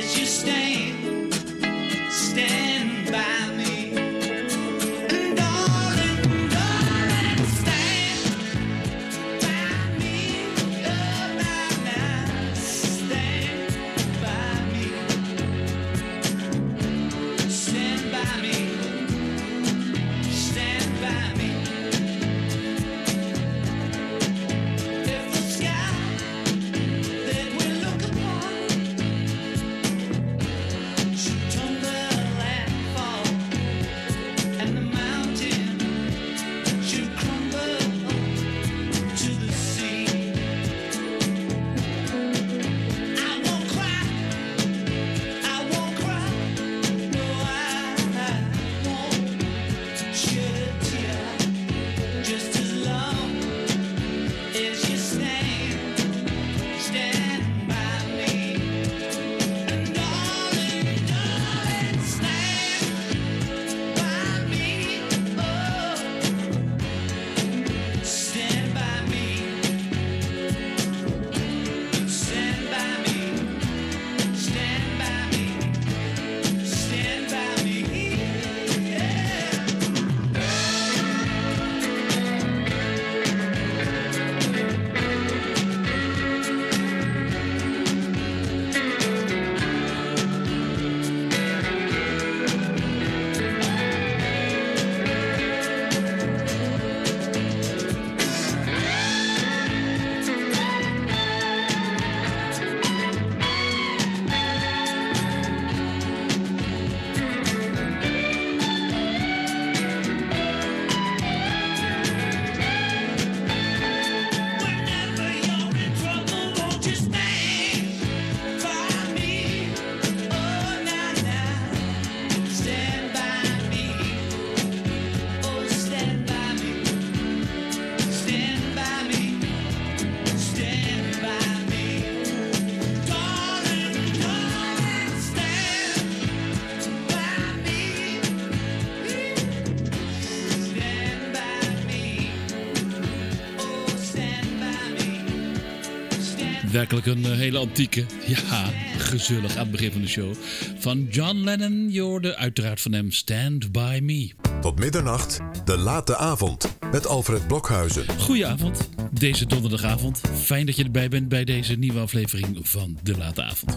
Werkelijk een hele antieke, ja, gezellig aan het begin van de show. Van John Lennon, je hoorde uiteraard van hem Stand By Me. Tot middernacht, de late avond, met Alfred Blokhuizen. Goedenavond, deze donderdagavond. Fijn dat je erbij bent bij deze nieuwe aflevering van de late avond.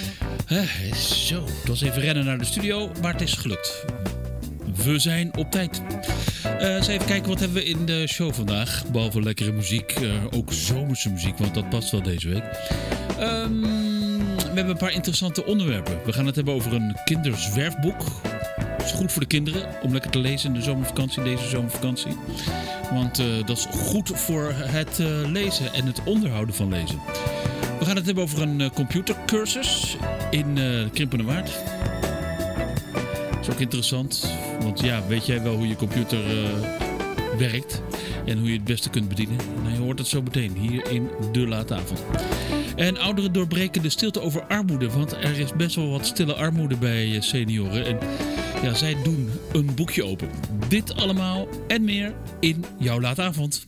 Zo, het was even rennen naar de studio, maar het is gelukt. We zijn op tijd. Eens even kijken, wat hebben we in de show vandaag? Behalve lekkere muziek, ook zomerse muziek, want dat past wel deze week. We hebben een paar interessante onderwerpen. We gaan het hebben over een kinderzwerfboek. Het is goed voor de kinderen om lekker te lezen in de zomervakantie, deze zomervakantie. Want dat is goed voor het lezen en het onderhouden van lezen. We gaan het hebben over een computercursus in Krimpende Waard. Dat is ook interessant, want ja, weet jij wel hoe je computer werkt en hoe je het beste kunt bedienen? Nou, je hoort het zo meteen hier in de late avond. En ouderen doorbreken de stilte over armoede, want er is best wel wat stille armoede bij senioren. En ja, zij doen een boekje open. Dit allemaal en meer in jouw late avond.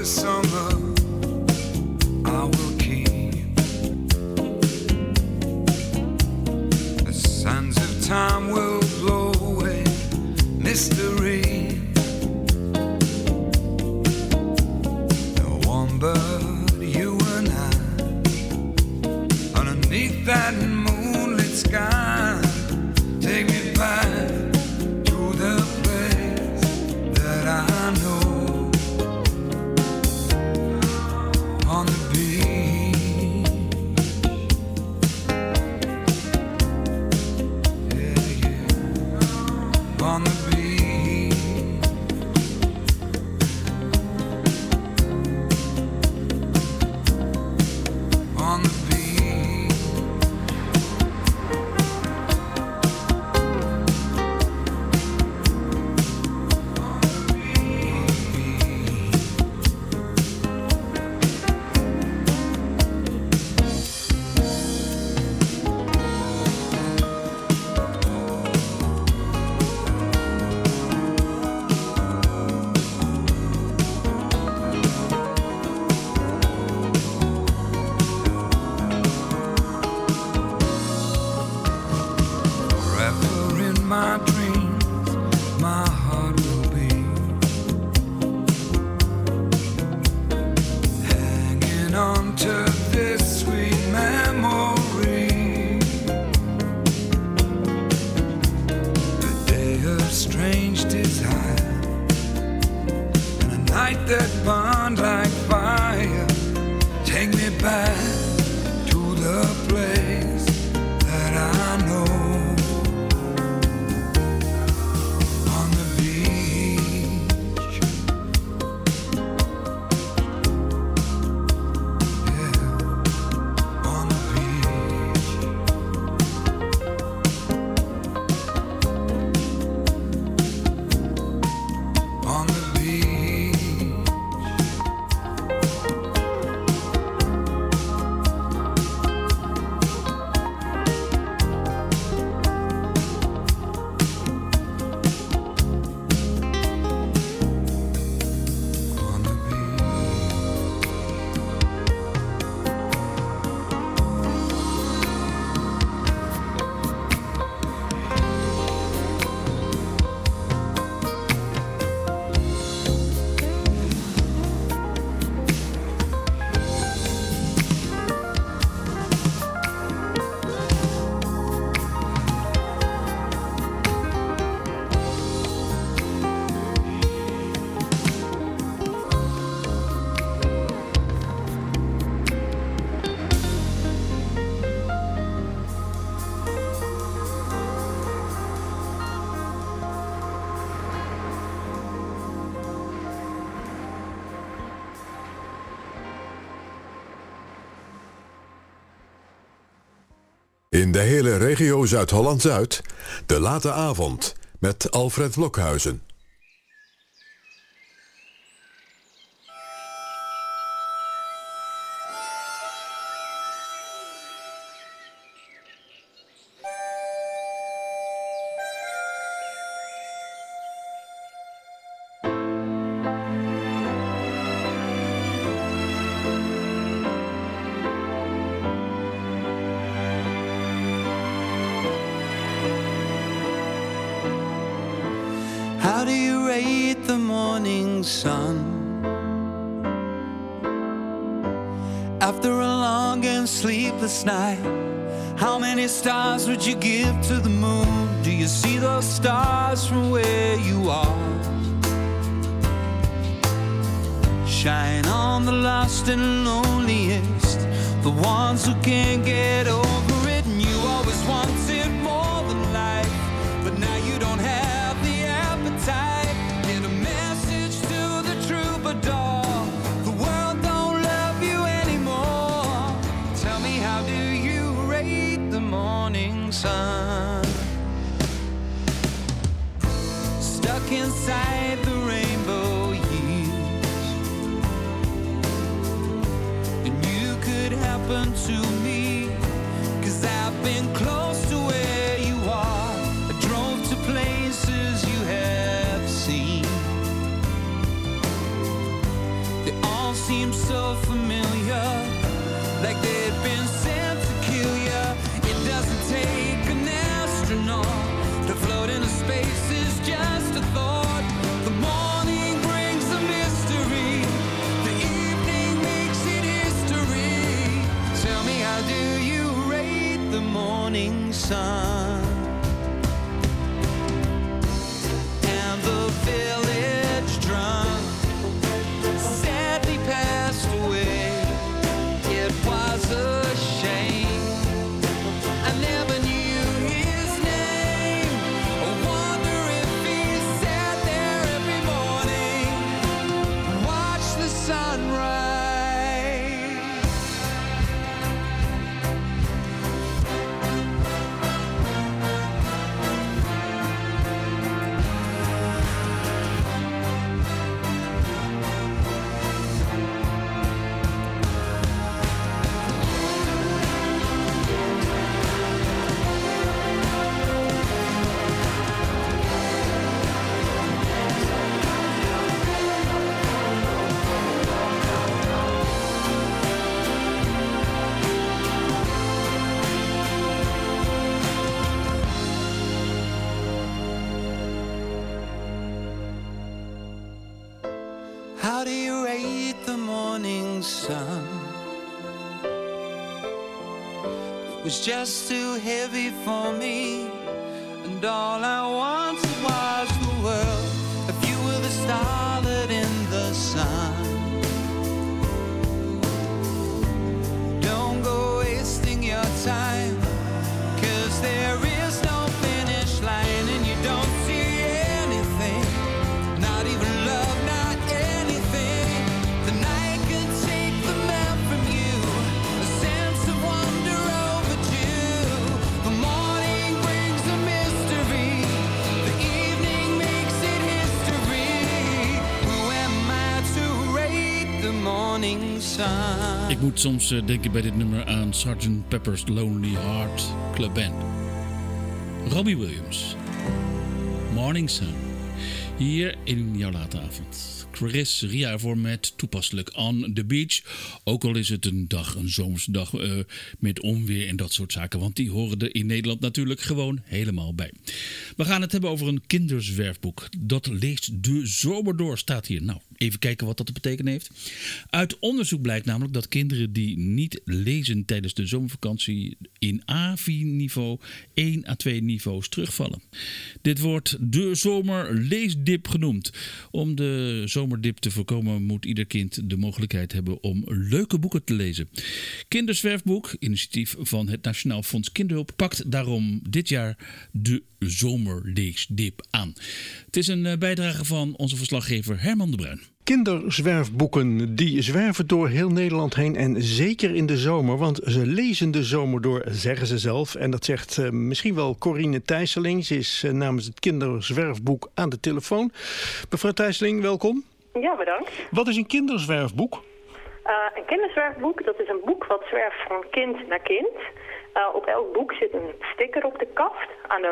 summer I will keep. The sands of time will blow away mystery. No one but you and I underneath that moonlit sky. Take me back to the place that I know. On the beach, yeah, yeah. On the beach, on the beach. Forever in my dreams, my heart will be hanging on to this sweet memory. A day of strange desire and a night that burned like fire. Take me back to the place that I know. On the beach, yeah, on the beach, on the beach. On the beach. In de hele regio Zuid-Holland-Zuid, de late avond met Alfred Blokhuizen. How do you rate the morning sun? After a long and sleepless night, how many stars would you give to the moon? Do you see those stars from where you are? Shine on the lost and loneliest, the ones who can't get over it. And you always wanted more than life, but now you don't have the appetite. Get a message to the troubadour, the world don't love you anymore. Tell me, how do you rate the morning sun? Stuck inside the rainbow years, and you could happen to me, 'cause I've been close to where you are. I drove to places you have seen. The seemed so familiar, like they'd been sent to kill ya. It doesn't take an astronaut to float into space, is just a thought. The morning brings the mystery, the evening makes it history. Tell me, how do you rate the morning sun? And the village drunk sadly passed away. It was a shame, I never knew his name. I wonder if he sat there every morning, watched the sunrise. How do you rate the morning sun? It was just too heavy for me, and all I wanted was the world. If you were the starlet in the sun, don't go wasting your time, 'cause there is no finish line, and you don't see anything, not even love, not anything. The night could take the man from you, a sense of wonder overdue. The morning brings a mystery, the evening makes it history. Who am I to rate the morning sun? Ik moet soms denken bij dit nummer aan Sgt. Pepper's Lonely Heart Club Band. Robbie Williams, Morning Sun, hier in jouw late avond. Chris Ria ervoor met toepasselijk On the Beach. Ook al is het een zomerse dag met onweer en dat soort zaken. Want die horen er in Nederland natuurlijk gewoon helemaal bij. We gaan het hebben over een kinderzwerfboek. Dat leest de zomer door, staat hier. Nou, even kijken wat dat te betekenen heeft. Uit onderzoek blijkt namelijk dat kinderen die niet lezen tijdens de zomervakantie in A4-niveau 1 à 2 niveaus terugvallen. Dit wordt de zomerleesdip genoemd. Om de zomerdip te voorkomen moet ieder kind de mogelijkheid hebben om leuke boeken te lezen. Kinderzwerfboek, initiatief van het Nationaal Fonds Kinderhulp, pakt daarom dit jaar de zomerleesdip aan. Het is een bijdrage van onze verslaggever Herman de Bruin. Kinderzwerfboeken die zwerven door heel Nederland heen en zeker in de zomer, want ze lezen de zomer door, zeggen ze zelf. En dat zegt misschien wel Corine Thijsseling. Ze is namens het Kinderzwerfboek aan de telefoon. Mevrouw Thijsseling, welkom. Ja, bedankt. Wat is een kinderzwerfboek? Een kinderzwerfboek, dat is een boek wat zwerft van kind naar kind. Op elk boek zit een sticker op de kaft,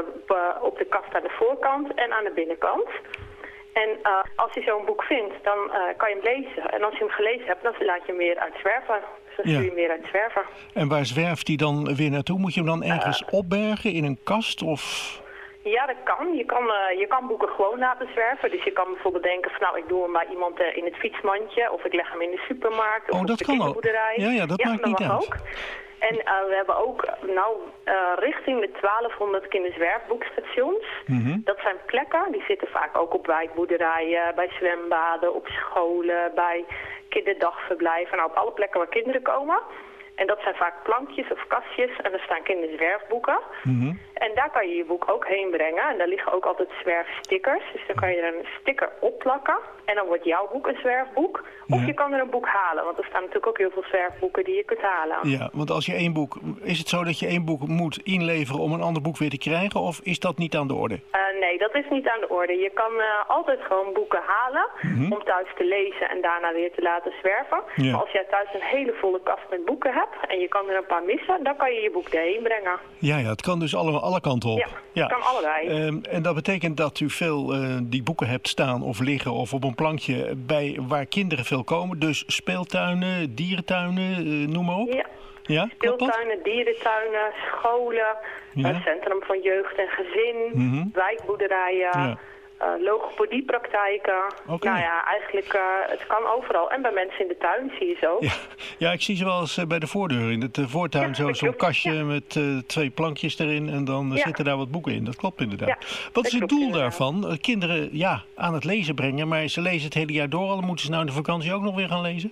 op de kaft aan de voorkant en aan de binnenkant. En als je zo'n boek vindt, dan kan je hem lezen. En als je hem gelezen hebt, dan laat je hem weer uitzwerven. Dus dan stuur je hem weer uitzwerven. En waar zwerft hij dan weer naartoe? Moet je hem dan ergens opbergen in een kast of... Ja, dat kan. Je kan boeken gewoon laten zwerven. Dus je kan bijvoorbeeld denken van nou, ik doe hem bij iemand in het fietsmandje. Of ik leg hem in de supermarkt. Of dat op de kan kinderboerderij. Ja, dat maakt niet uit. Ook. En we hebben ook richting de 1200 kinderzwerfboekstations. Mm-hmm. Dat zijn plekken, die zitten vaak ook op wijkboerderijen, bij zwembaden, op scholen, bij kinderdagverblijven. Nou, op alle plekken waar kinderen komen. En dat zijn vaak plankjes of kastjes en er staan kinderzwerfboeken. Mm-hmm. En daar kan je je boek ook heen brengen. En daar liggen ook altijd zwerfstickers. Dus dan kan je er een sticker opplakken. En dan wordt jouw boek een zwerfboek. Of je kan er een boek halen. Want er staan natuurlijk ook heel veel zwerfboeken die je kunt halen. Ja, want als je één boek... Is het zo dat je één boek moet inleveren om een ander boek weer te krijgen? Of is dat niet aan de orde? Nee, dat is niet aan de orde. Je kan altijd gewoon boeken halen om thuis te lezen en daarna weer te laten zwerven. Ja. Maar als jij thuis een hele volle kast met boeken hebt, hebt en je kan er een paar missen, dan kan je je boek erheen brengen. Ja, het kan dus alle kanten op. Ja, het kan allebei. En dat betekent dat u veel die boeken hebt staan of liggen of op een plankje bij waar kinderen veel komen. Dus speeltuinen, dierentuinen, noem maar op. Ja, speeltuinen, dierentuinen, scholen, het Centrum van Jeugd en Gezin, wijkboerderijen, logopediepraktijken. Okay. Nou ja, eigenlijk het kan overal. En bij mensen in de tuin zie je zo. Ja, ik zie ze wel eens bij de voordeur in de voortuin. Zo'n kastje met 2 plankjes erin en dan zitten daar wat boeken in. Dat klopt inderdaad. Ja, wat is het doel daarvan? Kinderen aan het lezen brengen, maar ze lezen het hele jaar door al. Moeten ze nou in de vakantie ook nog weer gaan lezen?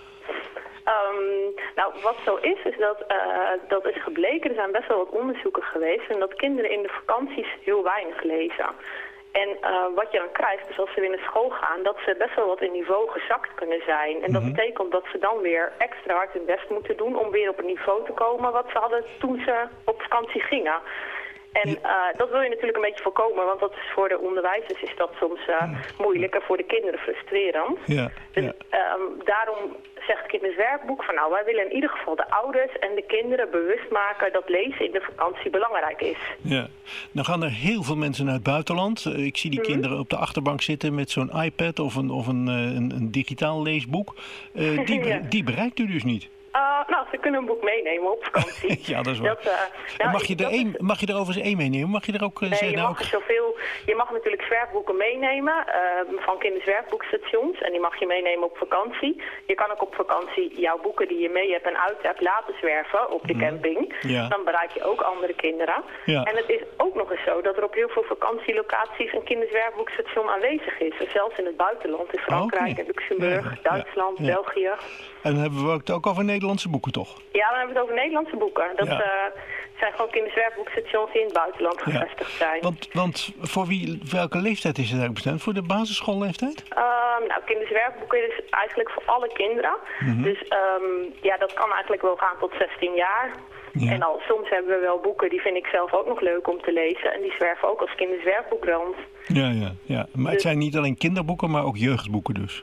Nou, wat zo is dat is gebleken. Er zijn best wel wat onderzoeken geweest. En dat kinderen in de vakanties heel weinig lezen. En wat je dan krijgt, is als ze weer naar school gaan, dat ze best wel wat in niveau gezakt kunnen zijn. En dat betekent dat ze dan weer extra hard hun best moeten doen om weer op het niveau te komen wat ze hadden toen ze op vakantie gingen. En dat wil je natuurlijk een beetje voorkomen, want dat is voor de onderwijzers is dat soms moeilijk en voor de kinderen frustrerend. Dus daarom zegt het kinderswerkboek van nou, wij willen in ieder geval de ouders en de kinderen bewust maken dat lezen in de vakantie belangrijk is. Ja, nou gaan er heel veel mensen naar het buitenland. Ik zie die kinderen op de achterbank zitten met zo'n iPad of een digitaal leesboek. Die bereikt u dus niet. Nou, ze kunnen een boek meenemen op vakantie. Ja, dat is waar. Mag je er overigens 1 meenemen? Mag je er ook je mag natuurlijk zwerfboeken meenemen van kinderzwerfboekstations. En die mag je meenemen op vakantie. Je kan ook op vakantie jouw boeken die je mee hebt en uit hebt laten zwerven op de camping. Ja. Dan bereik je ook andere kinderen. Ja. En het is ook nog eens zo dat er op heel veel vakantielocaties een kinderzwerfboekstation aanwezig is. En zelfs in het buitenland, in Frankrijk, en Luxemburg, Duitsland, België. En dan hebben we het ook over Nederlandse boeken, toch? Ja, dan hebben we het over Nederlandse boeken. Dat zijn gewoon kinderzwerfboekstations die in het buitenland gevestigd zijn. Want voor welke leeftijd is het eigenlijk bestemd? Voor de basisschoolleeftijd? Nou, kinderzwerfboeken is eigenlijk voor alle kinderen. Dus dat kan eigenlijk wel gaan tot 16 jaar. Ja. En soms hebben we wel boeken, die vind ik zelf ook nog leuk om te lezen. En die zwerven ook als kinderzwerfboek rond. Ja. Maar het zijn niet alleen kinderboeken, maar ook jeugdboeken dus?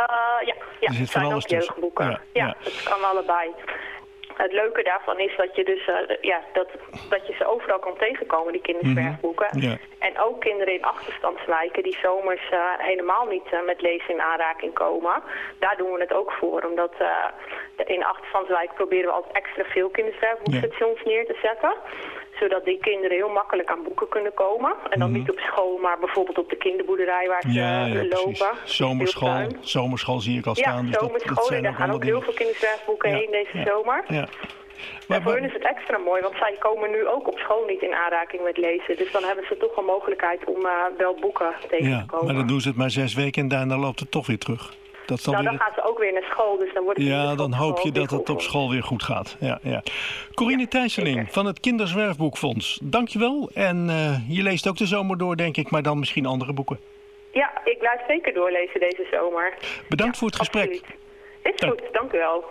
Het zijn ook jeugdboeken. Ja, het kan allebei. Het leuke daarvan is dat je dus dat je ze overal kan tegenkomen, die kinderzwerfboeken. En ook kinderen in achterstandswijken die zomers helemaal niet met lezen in aanraking komen. Daar doen we het ook voor, omdat in achterstandswijken proberen we altijd extra veel kinderzwerfboekstations neer te zetten. Zodat die kinderen heel makkelijk aan boeken kunnen komen. En dan niet op school, maar bijvoorbeeld op de kinderboerderij waar ze lopen. Zomerschool zie ik al staan. Ja, zomerscholen, daar gaan ook heel veel kinderzwerfboeken heen deze zomer. Ja. Maar voor hen is het extra mooi, want zij komen nu ook op school niet in aanraking met lezen. Dus dan hebben ze toch een mogelijkheid om wel boeken tegen te komen. Maar dan doen ze het maar 6 weken en daarna loopt het toch weer terug. Dan gaan ze ook weer naar school, dus dan wordt het dan hoop je dat het op school weer goed gaat. Ja. Corine Thijsseling van het Kinderzwerfboekfonds, dankjewel. En je leest ook de zomer door, denk ik, maar dan misschien andere boeken. Ja, ik blijf zeker doorlezen deze zomer. Bedankt voor het gesprek. Absoluut. Is goed, dank u wel.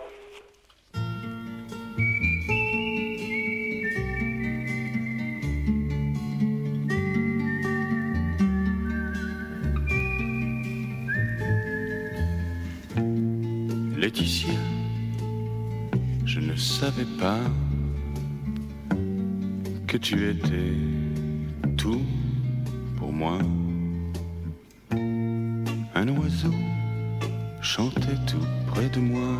Laetitia, je ne savais pas que tu étais tout pour moi. Un oiseau chantait tout près de moi,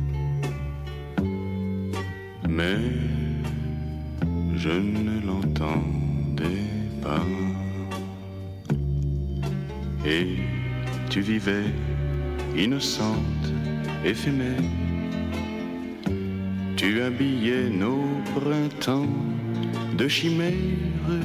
mais je ne l'entendais pas. Et tu vivais innocente, éphémère. Tu habillais nos printemps de chimères.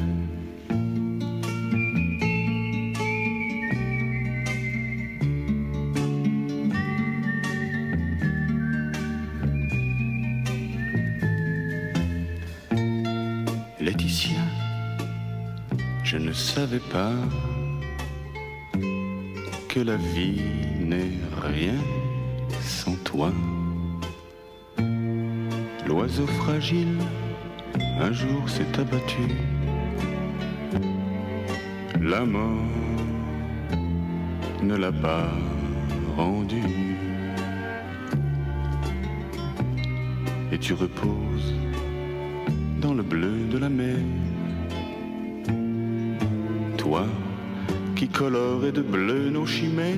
Laetitia, je ne savais pas que la vie n'est rien sans toi. L'oiseau fragile un jour s'est abattu. La mort ne l'a pas rendu. et tu reposes dans le bleu de la mer. Toi qui colore de bleu nos chimères.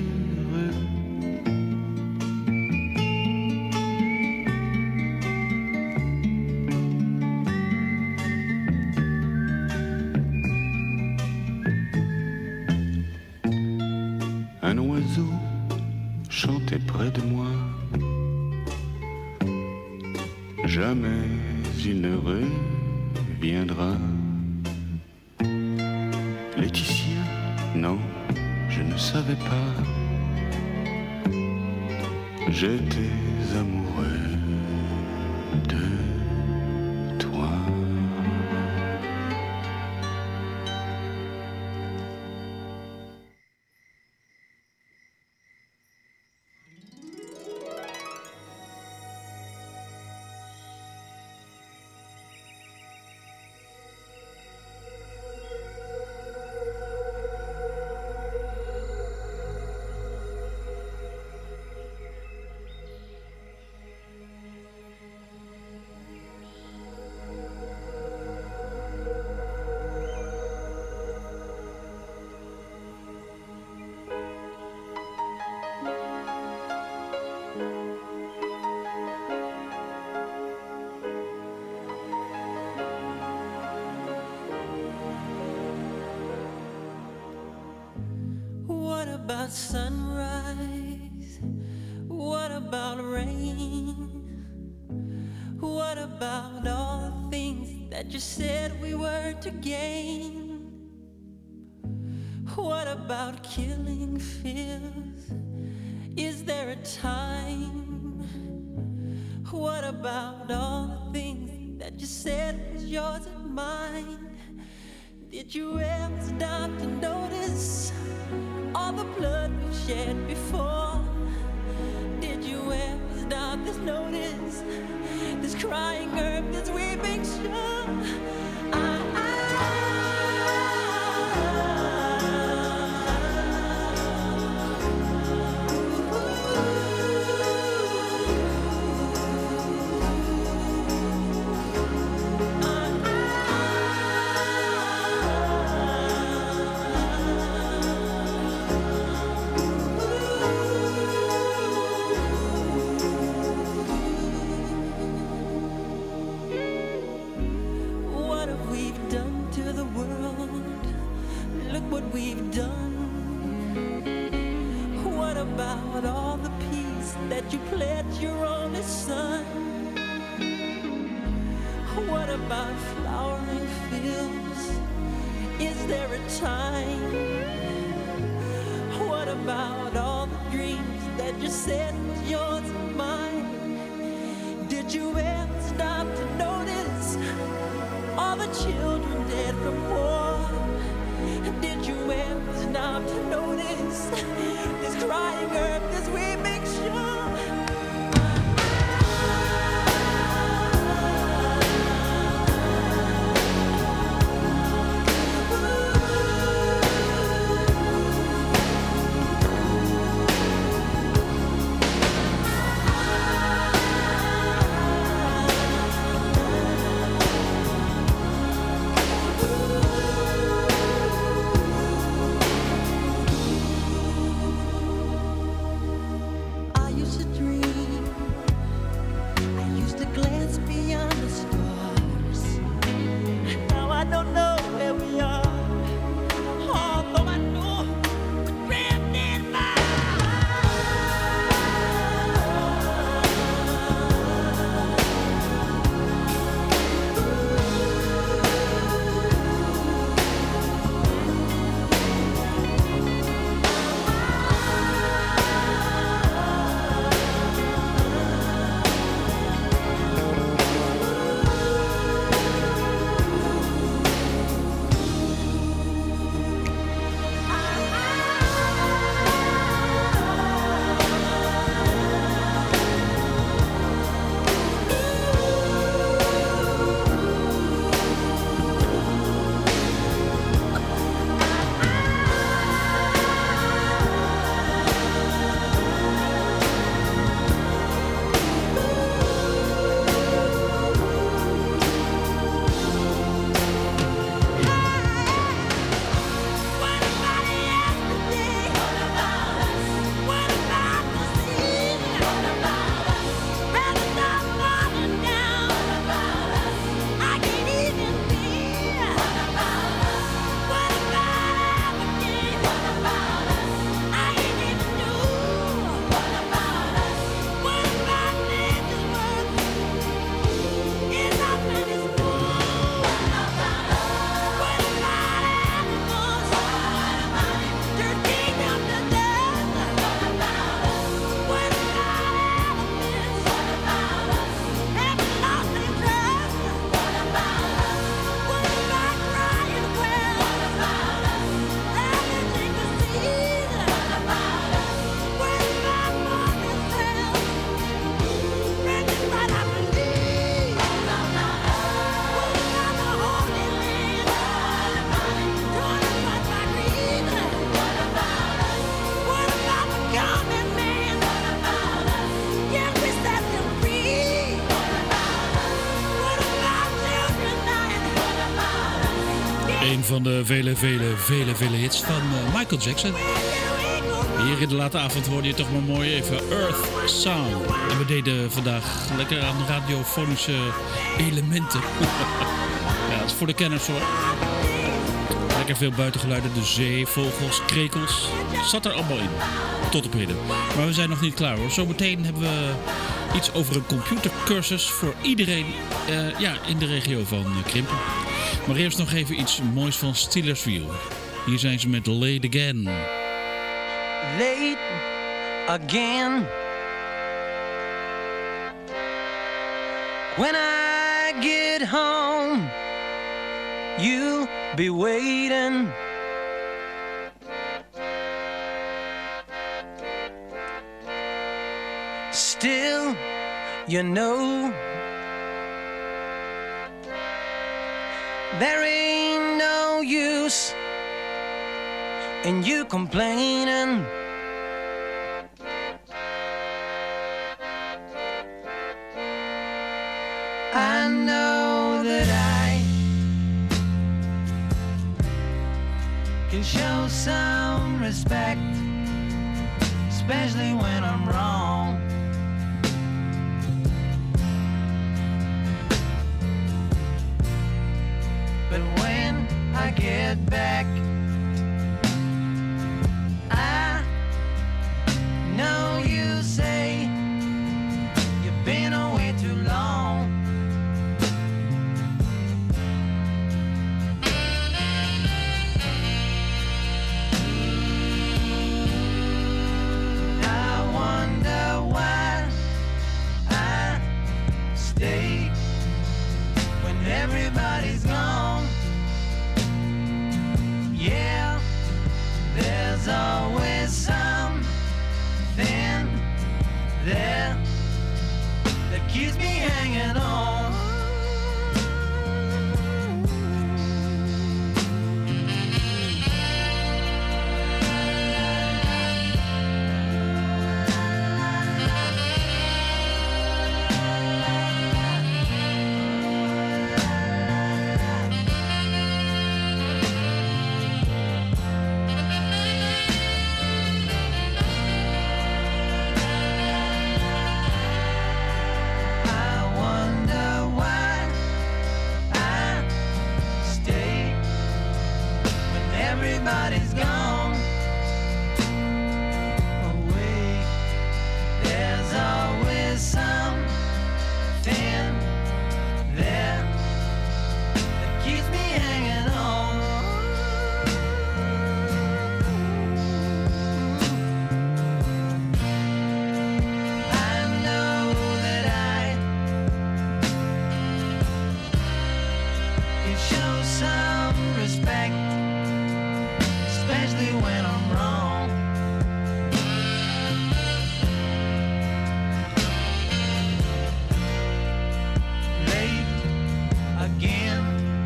Un oiseau chantait près de moi. Jamais il ne reviendra. Laetitia, non, je ne savais pas. J'étais amoureux de toi. What about sunrise? What about rain? What about all the things that you said we were to gain? What about killing fears? Is there a time? What about all the things that you said was yours and mine? Did you ever stop to notice all the blood we've shed before? Did you ever stop to notice this crying earth, this weeping shore? What we've done. What about all the peace that you pledged your only son? What about flowering fields? Is there a time? What about all the dreams that you said was yours and mine? Did you ever stop to notice all the children dead from war? Did you ever stop to notice this crying earth, this weeping shore? van de vele hits van Michael Jackson. Hier in de late avond hoorde je toch maar mooi even Earth Sound. En we deden vandaag lekker aan radiofonische elementen. Ja, dat is voor de kenners hoor. Lekker veel buitengeluiden, de zee, vogels, krekels. Zat er allemaal in. Tot op heden. Maar we zijn nog niet klaar hoor. Zometeen hebben we iets over een computercursus voor iedereen in de regio van Krimpen. Maar eerst nog even iets moois van Steelersville. Hier zijn ze met Late Again. Late again. When I get home, you'll be waiting. Still, you know, there ain't no use in you complaining. I know that I can show some respect, especially when I'm wrong. But when I get back, I know you say you've been away too long. I wonder why I stay when everybody's gone. Yeah, there's always something there that keeps me hanging on. Everybody's gone away. There's always something there that keeps me hanging on. I know that I can show some respect, especially when I'm wrong. Late again.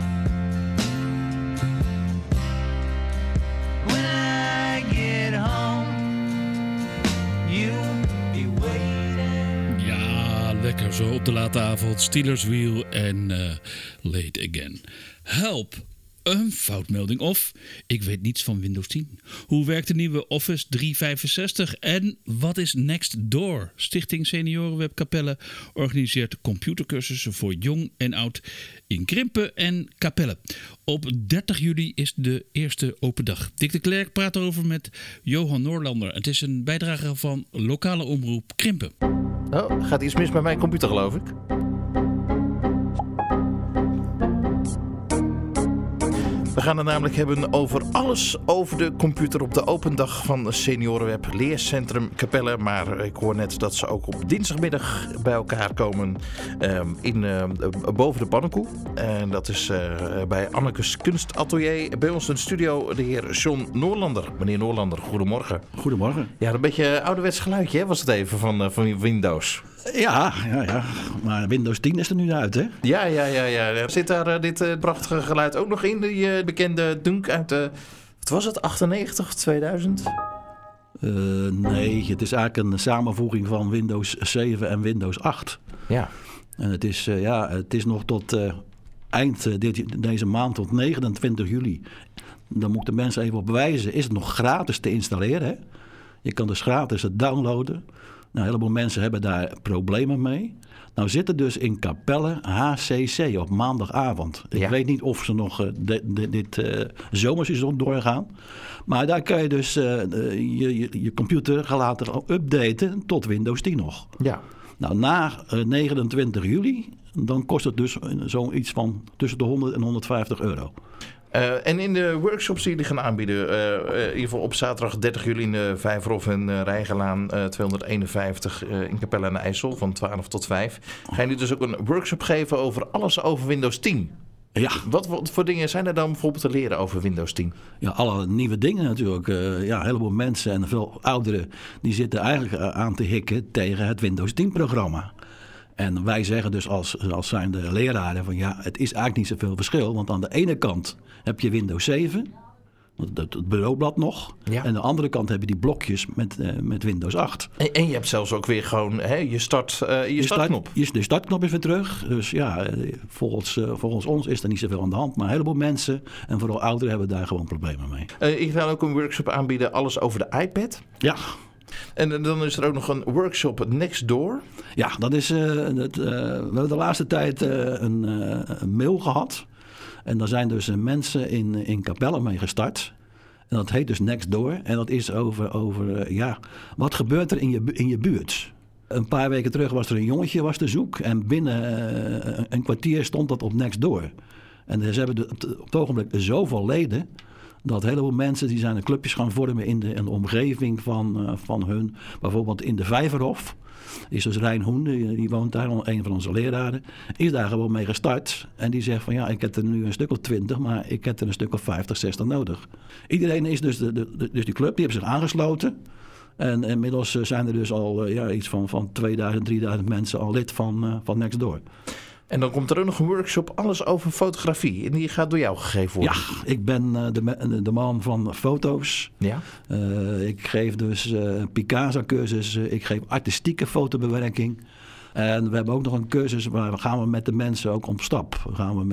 When I get home, you'll be waiting. Ja, lekker zo op de late avond. Steelerswheel en Late Again. Help! Een foutmelding of ik weet niets van Windows 10. Hoe werkt de nieuwe Office 365 en wat is Nextdoor? Stichting Seniorenweb Capelle organiseert computercursussen voor jong en oud in Krimpen en Capelle. Op 30 juli is de eerste open dag. Dick de Klerk praat erover met Johan Noorlander. Het is een bijdrage van lokale omroep Krimpen. Oh, gaat iets mis met mijn computer geloof ik. We gaan het namelijk hebben over alles over de computer op de open dag van Seniorenweb Leercentrum Capelle. Maar ik hoor net dat ze ook op dinsdagmiddag bij elkaar komen boven de pannenkoek. En dat is bij Annekes Kunstatelier. Bij ons in de studio de heer John Noorlander. Meneer Noorlander, goedemorgen. Goedemorgen. Ja, een beetje ouderwets geluidje hè, was het even van Windows. Ja. Maar Windows 10 is er nu uit, hè? Ja. Zit daar dit prachtige geluid ook nog in? Die bekende dunk uit wat was het, 98 of 2000? Nee, het is eigenlijk een samenvoeging van Windows 7 en Windows 8. Ja. En het is nog tot eind deze maand tot 29 juli. Dan moet de mensen even op wijzen. Is het nog gratis te installeren? Hè? Je kan dus gratis het downloaden. Nou, een heleboel mensen hebben daar problemen mee. Nou zit er dus in Capelle HCC op maandagavond. Ik weet niet of ze nog dit zomerseizoen doorgaan. Maar daar kan je dus je computer gaan laten updaten tot Windows 10 nog. Ja. Nou, na 29 juli, dan kost het dus zoiets van tussen de 100 en 150 euro. En in de workshops die jullie gaan aanbieden, in ieder geval op zaterdag 30 juli in de Vijverhof en Rijgelaan 251 in Capelle aan de IJssel van 12 tot 5. Gaan jullie dus ook een workshop geven over alles over Windows 10? Ja. Wat voor dingen zijn er dan bijvoorbeeld te leren over Windows 10? Ja, alle nieuwe dingen natuurlijk. Een heleboel mensen en veel ouderen die zitten eigenlijk aan te hikken tegen het Windows 10 programma. En wij zeggen dus als zijnde leraren van het is eigenlijk niet zoveel verschil. Want aan de ene kant heb je Windows 7, het bureaublad nog. Ja. En aan de andere kant heb je die blokjes met Windows 8. En je hebt zelfs ook weer gewoon je startknop. De startknop is weer terug. Dus volgens ons is er niet zoveel aan de hand. Maar een heleboel mensen en vooral ouderen hebben daar gewoon problemen mee. Ik ga ook een workshop aanbieden, alles over de iPad. Ja. En dan is er ook nog een workshop Nextdoor. Ja, dat is, we hebben de laatste tijd een mail gehad. En daar zijn dus mensen in Capelle mee gestart. En dat heet dus Nextdoor. En dat is over wat gebeurt er in je buurt? Een paar weken terug was er een jongetje was te zoek. En binnen een kwartier stond dat op Nextdoor. En ze hebben op het ogenblik zoveel leden dat een heleboel mensen die zijn clubjes gaan vormen in de omgeving van hun. Bijvoorbeeld in de Vijverhof. Is dus Rijn Hoen, die woont daar, een van onze leraren. Is daar gewoon mee gestart. En die zegt van ik heb er nu een stuk of 20, maar ik heb er een stuk of 50, 60 nodig. Iedereen is dus die club, die hebben zich aangesloten. En inmiddels zijn er dus al iets van 2000, 3000 mensen al lid van Nextdoor. En dan komt er ook nog een workshop, alles over fotografie. En die gaat door jou gegeven worden. Ja, ik ben de man van foto's. Ja. Ik geef dus Picasa-cursus. Ik geef artistieke fotobewerking. En we hebben ook nog een cursus waar gaan we met de mensen ook op stap. We gaan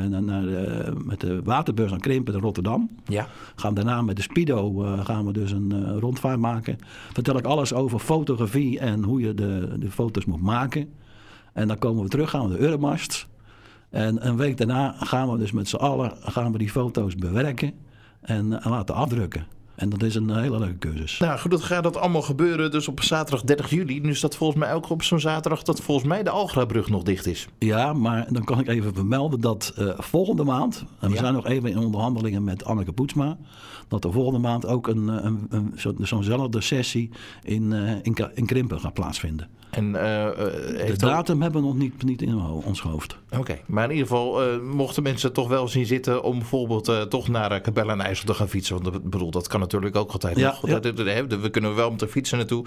met de waterbeurs aan Krimpen in Rotterdam. Ja. Gaan daarna met de Spido gaan we dus een rondvaart maken. Vertel ik alles over fotografie en hoe je de foto's moet maken. En dan komen we terug, gaan we de Euromast. En een week daarna gaan we dus met z'n allen die foto's bewerken en laten afdrukken. En dat is een hele leuke cursus. Nou goed, dat gaat dat allemaal gebeuren dus op zaterdag 30 juli. Nu is dat volgens mij ook op zo'n zaterdag dat volgens mij de Algrabrug nog dicht is. Ja, maar dan kan ik even vermelden dat volgende maand, en we zijn nog even in onderhandelingen met Anneke Poetsma, dat er volgende maand ook zo'nzelfde sessie in Krimpen gaat plaatsvinden. En, de datum hebben we nog niet in ons hoofd. Oké, maar in ieder geval mochten mensen toch wel zien zitten om bijvoorbeeld toch naar Capelle aan IJssel te gaan fietsen. Want ik bedoel, dat kan natuurlijk ook altijd nog. Ja. We kunnen wel met de fietsen naartoe.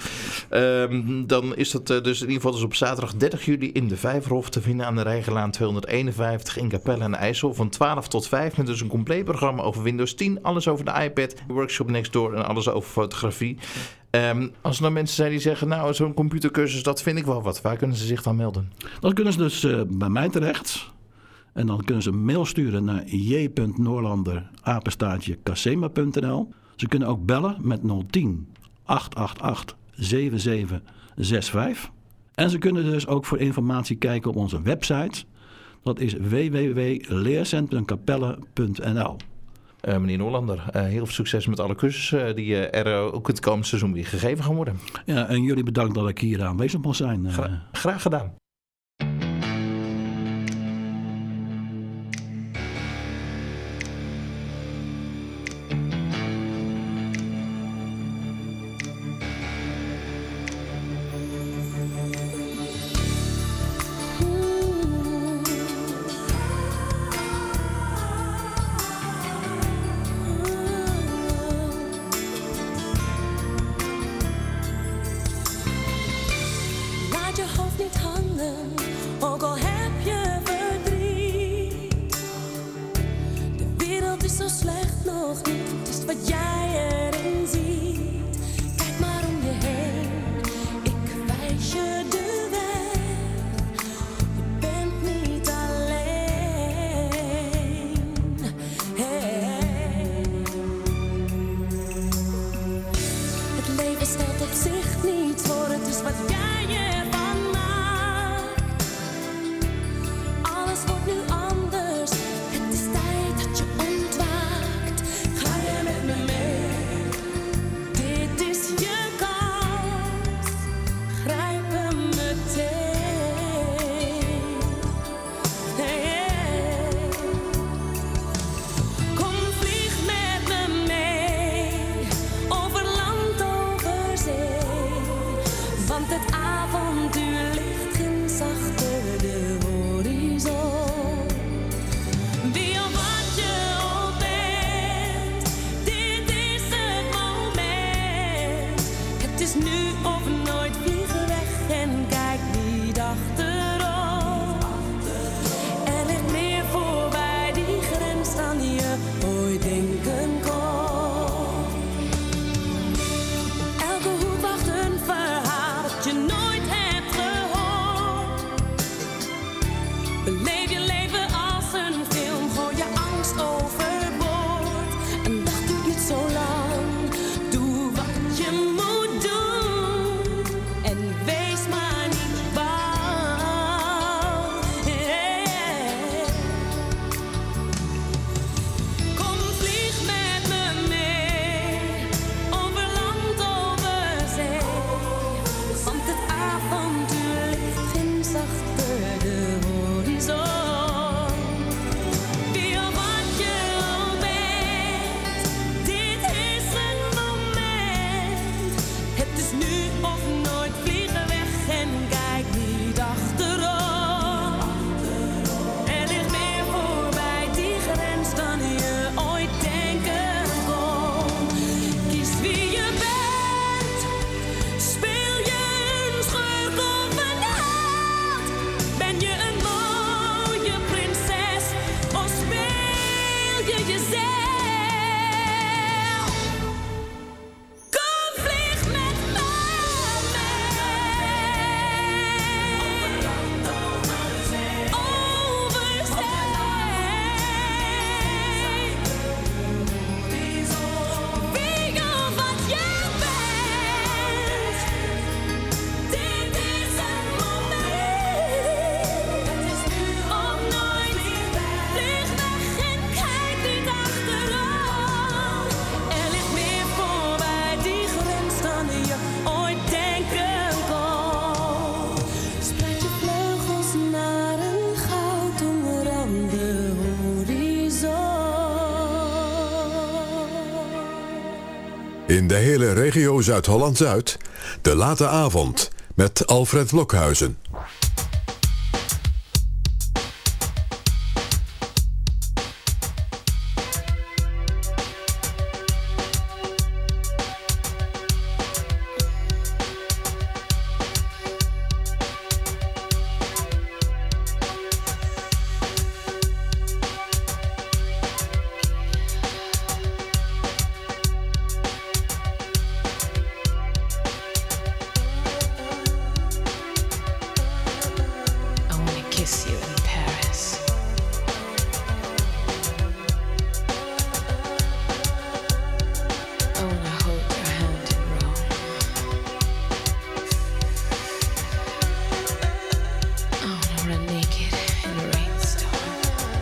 Dan is dat dus in ieder geval dus op zaterdag 30 juli in de Vijverhof te vinden aan de Rijgelaan 251 in Capelle aan IJssel van 12 tot 5. Met dus een compleet programma over Windows 10, alles over de iPad, workshop Nextdoor en alles over fotografie. Als er dan mensen zijn die zeggen, zo'n computercursus, dat vind ik wel wat. Waar kunnen ze zich dan melden? Dan kunnen ze dus bij mij terecht. En dan kunnen ze een mail sturen naar j.noorlander@casema.nl. Ze kunnen ook bellen met 010 888 7765. En ze kunnen dus ook voor informatie kijken op onze website. Dat is www.leercentrumcapelle.nl. Meneer Noorlander, heel veel succes met alle cursussen die er ook het komende seizoen weer gegeven gaan worden. Ja, en jullie bedankt dat ik hier aanwezig mag zijn. Graag gedaan. Laat je hoofd niet hangen. avontuur ligt ginds achter de horizon. Wie of wat je ook bent, dit is het moment. Het is nu of nooit, vlieg weg en kijk niet achterom. Er ligt meer voorbij die grens dan je ooit denken kon. Elke hoek wacht een verhaal dat je nooit hebt gehoord. Beleef je leven als een film, gooi je angst overboord. Een dag duurt niet zo lang, doe wat je moet doen. En wees maar niet bang. Kom, vlieg met me mee, over land, over zee. Want het avontuur ligt ginds achter de horizon. Wie of wat je ook bent, dit is het moment. Het is nu of nooit, vlieg weg en kijk niet achterom. Er ligt meer voorbij die grens dan je ooit denken kon. Kies wie je bent, speel je een schurk of een held. Ben je een mooie prinses of speel je jezelf? Kom, vlieg met me mee. Over zee. Wie of wat jij bent, dit is het moment. Het is nu of nooit, vlieg weg en kijk niet achterom. Er ligt meer voorbij die grens dan je ooit denken kon. Spreid je vleugels naar een goudonrande horizon. In de hele regio Zuid-Holland-Zuid, de late avond met Alfred Blokhuizen. I wanna kiss you in Paris. I wanna hold your hand in Rome. I wanna run naked in a rainstorm.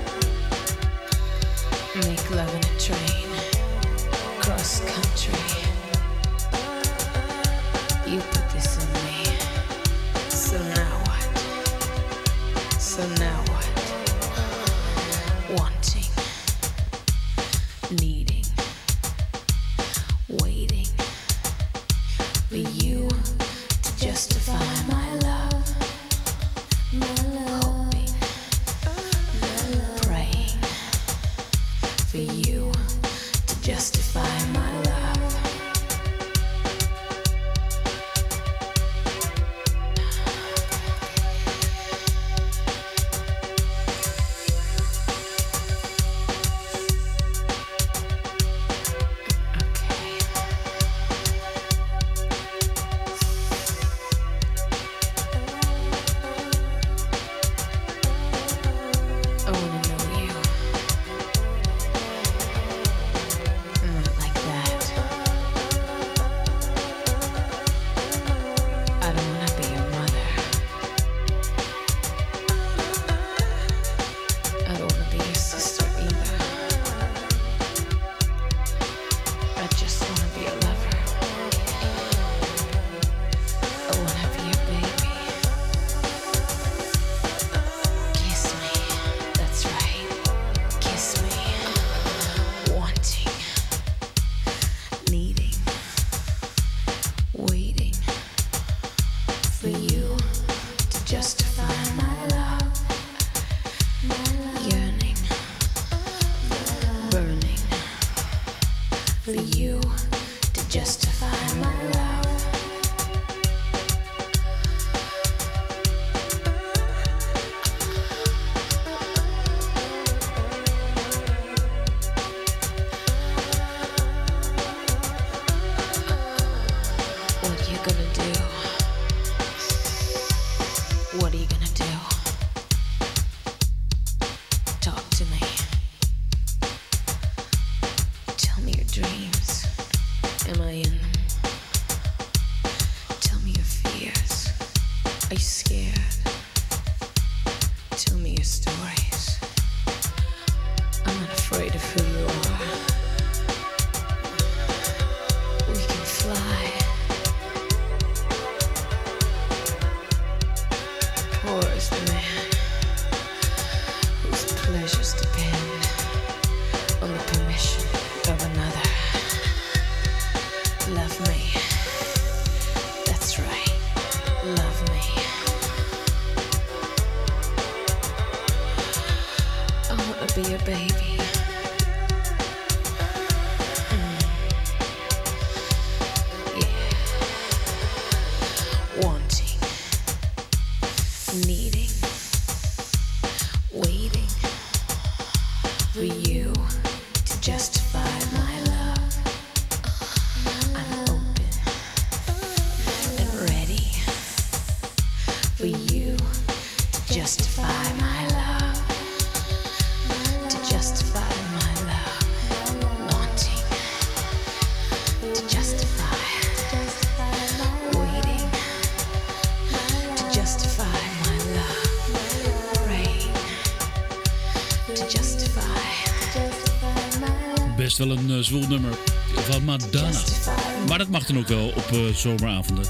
Make love in a train, cross country. You put this in me. So now what? So now what? Wanting, needing, waiting for you to justify my love. Hoping, praying for you to justify my love. I wanna know you. Not like that. I don't wanna be your mother. I don't wanna be your sister either. I just wanna be a lover. I wanna be your baby. Kiss me. That's right. Kiss me. Wanting, needing, waiting for you you gonna do? What are you gonna do? Talk to me. Tell me your dreams. Am I in them? Tell me your fears. Are you scared? Tell me your stories. I'm not afraid of who you are. We can fly. Poor is the man whose pleasures depend on the permission of another. Love me. That's right. Love me. I wanna be your baby. Yeah. Wanting, needing, waiting for you to justify my love. I'm open and ready for you to justify my love. To justify my love. Wanting to justify. Waiting to justify my love. Praying to justify. Best wel een zwoel nummer van Madonna. Maar dat mag dan ook wel op zomeravonden.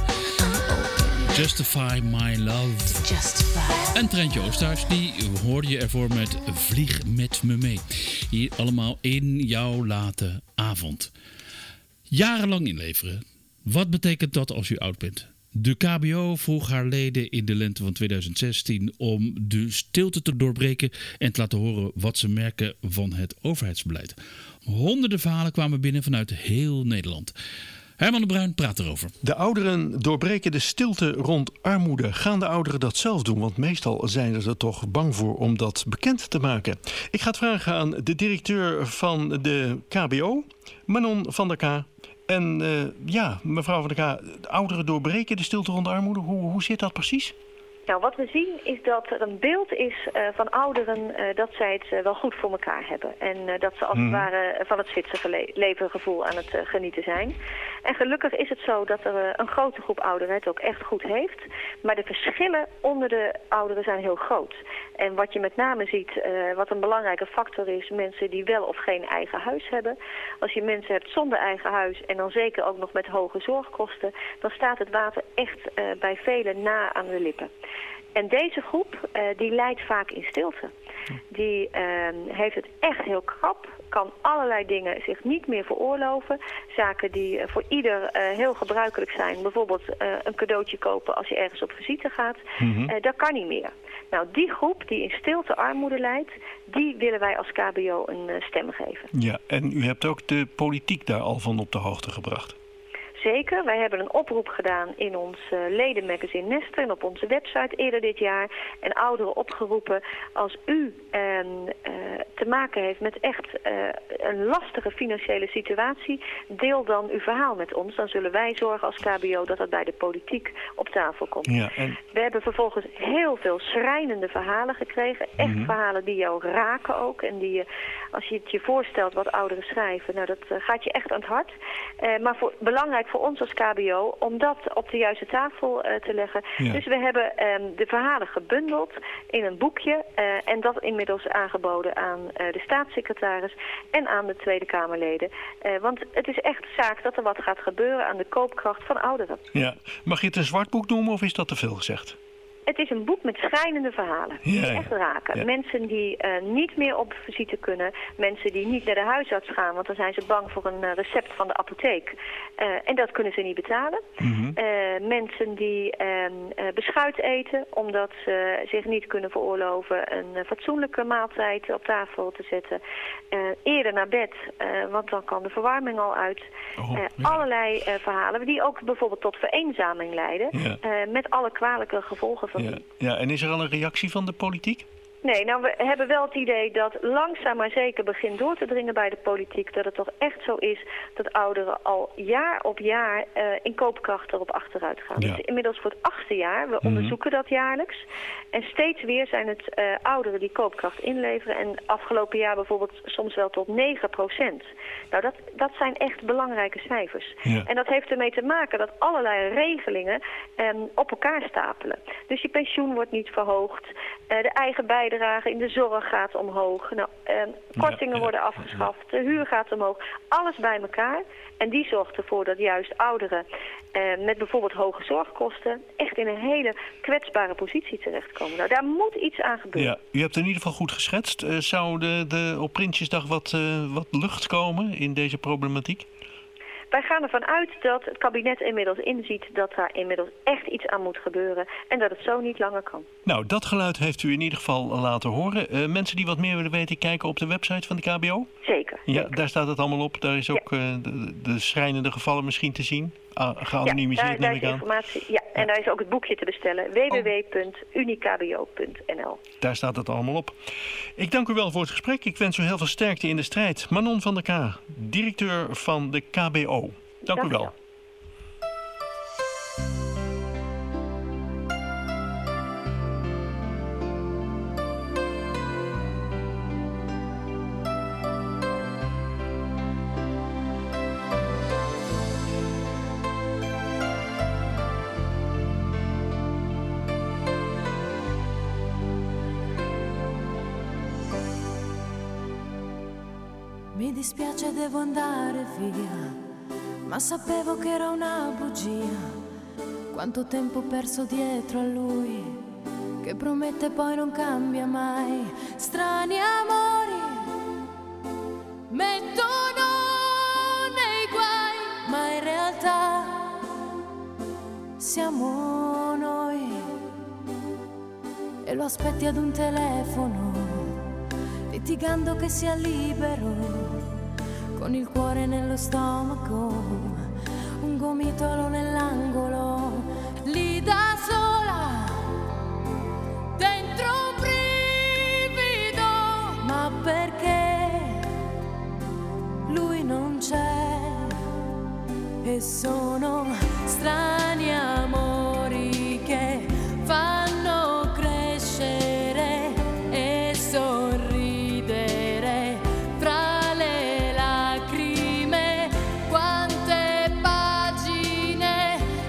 Justify My Love. En Treintje Oosterhuis, die hoorde je ervoor met Vlieg met me mee. Hier allemaal in jouw late avond. Jarenlang inleveren. Wat betekent dat als u oud bent? De KBO vroeg haar leden in de lente van 2016 om de stilte te doorbreken en te laten horen wat ze merken van het overheidsbeleid. Honderden verhalen kwamen binnen vanuit heel Nederland. Herman de Bruin praat erover. De ouderen doorbreken de stilte rond armoede. Gaan de ouderen dat zelf doen? Want meestal zijn ze er toch bang voor om dat bekend te maken. Ik ga het vragen aan de directeur van de KBO, Manon van der K. En mevrouw van der K, de ouderen doorbreken de stilte rond armoede. Hoe zit dat precies? Nou, wat we zien is dat er een beeld is van ouderen dat zij het wel goed voor elkaar hebben. En dat ze als het ware van het Zwitserse levengevoel aan het genieten zijn. En gelukkig is het zo dat er een grote groep ouderen het ook echt goed heeft. Maar de verschillen onder de ouderen zijn heel groot. En wat je met name ziet, wat een belangrijke factor is, mensen die wel of geen eigen huis hebben. Als je mensen hebt zonder eigen huis en dan zeker ook nog met hoge zorgkosten, dan staat het water echt bij velen na aan de lippen. En deze groep, die lijdt vaak in stilte. Die heeft het echt heel krap, kan allerlei dingen zich niet meer veroorloven. Zaken die voor ieder heel gebruikelijk zijn. Bijvoorbeeld een cadeautje kopen als je ergens op visite gaat. Dat kan niet meer. Nou, die groep die in stilte armoede lijdt, die willen wij als KBO een stem geven. Ja, en u hebt ook de politiek daar al van op de hoogte gebracht. Zeker, wij hebben een oproep gedaan in ons ledenmagazine Nester en op onze website eerder dit jaar. En ouderen opgeroepen, als u te maken heeft met echt een lastige financiële situatie, deel dan uw verhaal met ons. Dan zullen wij zorgen als KBO dat het bij de politiek op tafel komt. Ja, we hebben vervolgens heel veel schrijnende verhalen gekregen. Echt verhalen die jou raken ook. En die als je het je voorstelt wat ouderen schrijven, nou dat gaat je echt aan het hart. Maar belangrijk voor ons als KBO om dat op de juiste tafel te leggen. Ja. Dus we hebben de verhalen gebundeld in een boekje en dat inmiddels aangeboden aan de staatssecretaris en aan de Tweede Kamerleden. Want het is echt zaak dat er wat gaat gebeuren aan de koopkracht van ouderen. Ja. Mag je het een zwart boek noemen of is dat te veel gezegd? Het is een boek met schrijnende verhalen. Die echt raken. Ja. Mensen die niet meer op visite kunnen. Mensen die niet naar de huisarts gaan. Want dan zijn ze bang voor een recept van de apotheek. En dat kunnen ze niet betalen. Mensen die beschuit eten. Omdat ze zich niet kunnen veroorloven een fatsoenlijke maaltijd op tafel te zetten. Eerder naar bed. Want dan kan de verwarming al uit. Allerlei verhalen. Die ook bijvoorbeeld tot vereenzaming leiden. Met alle kwalijke gevolgen van. Ja, en is er al een reactie van de politiek? Nee, nou we hebben wel het idee dat langzaam maar zeker begint door te dringen bij de politiek. Dat het toch echt zo is dat ouderen al jaar op jaar in koopkracht erop achteruit gaan. Ja. Het is inmiddels voor het 8e jaar. We onderzoeken dat jaarlijks. En steeds weer zijn het ouderen die koopkracht inleveren. En afgelopen jaar bijvoorbeeld soms wel tot 9%. Nou, dat zijn echt belangrijke cijfers. Ja. En dat heeft ermee te maken dat allerlei regelingen op elkaar stapelen. Dus je pensioen wordt niet verhoogd. De eigen bijdrage in de zorg gaat omhoog. Nou, kortingen worden afgeschaft. De huur gaat omhoog. Alles bij elkaar. En die zorgt ervoor dat juist ouderen met bijvoorbeeld hoge zorgkosten echt in een hele kwetsbare positie terechtkomen. Nou, daar moet iets aan gebeuren. Ja, u hebt in ieder geval goed geschetst. Zou op Prinsjesdag wat lucht komen in deze problematiek? Wij gaan ervan uit dat het kabinet inmiddels inziet dat daar inmiddels echt iets aan moet gebeuren en dat het zo niet langer kan. Nou, dat geluid heeft u in ieder geval laten horen. Mensen die wat meer willen weten, kijken op de website van de KBO? Zeker. Ja, daar staat het allemaal op. Daar is ook de schrijnende gevallen misschien te zien. Geanonimiseerd neem ik aan. Informatie. Ja, en daar is ook het boekje te bestellen. www.unikbo.nl. Daar staat het allemaal op. Ik dank u wel voor het gesprek. Ik wens u heel veel sterkte in de strijd. Manon van der K, directeur van de KBO. Dank u wel. Mi dispiace, devo andare via, ma sapevo che era una bugia. Quanto tempo perso dietro a lui, che promette poi non cambia mai. Strani amori mettono nei guai, ma in realtà siamo noi. E lo aspetti ad un telefono, litigando che sia libero, con il cuore nello stomaco, un gomitolo nell'angolo, lì da sola, dentro un brivido, ma perché lui non c'è e sono strani amori che fanno crescere e sorridere fra le lacrime. Quante pagine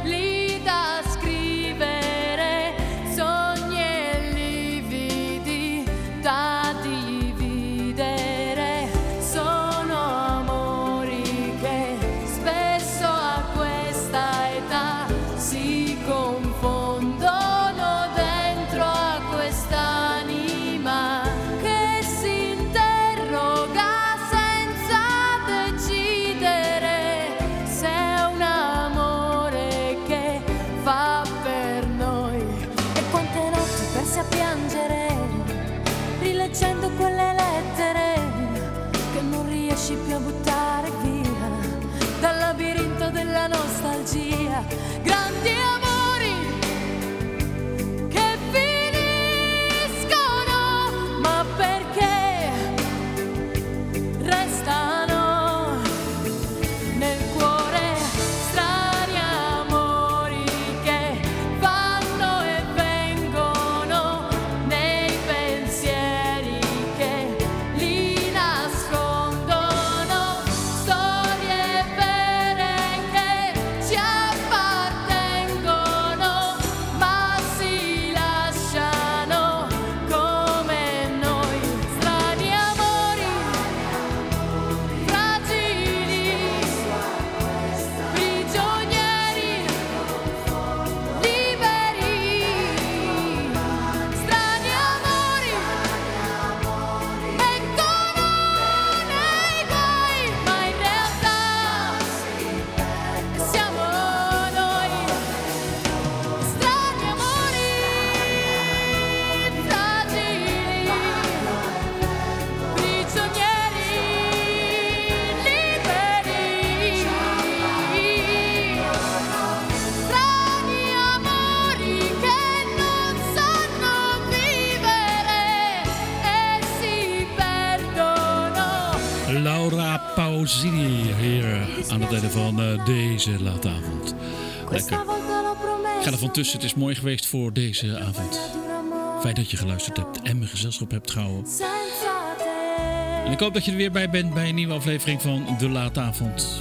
Rossini hier aan het einde van deze late avond. Lekker. Ik ga er van tussen. Het is mooi geweest voor deze avond. Fijn dat je geluisterd hebt en mijn gezelschap hebt gehouden. En ik hoop dat je er weer bij bent bij een nieuwe aflevering van De Late Avond.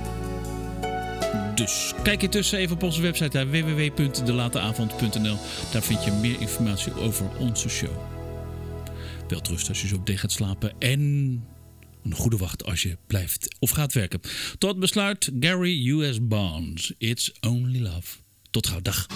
Dus kijk intussen even op onze website www.delateavond.nl. Daar vind je meer informatie over onze show. Welterusten als je zo meteen gaat slapen. En een goede wacht als je blijft of gaat werken. Tot besluit Gary U.S. Barnes. It's Only Love. Tot gauw. Dag.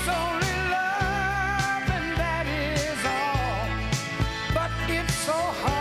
So hard.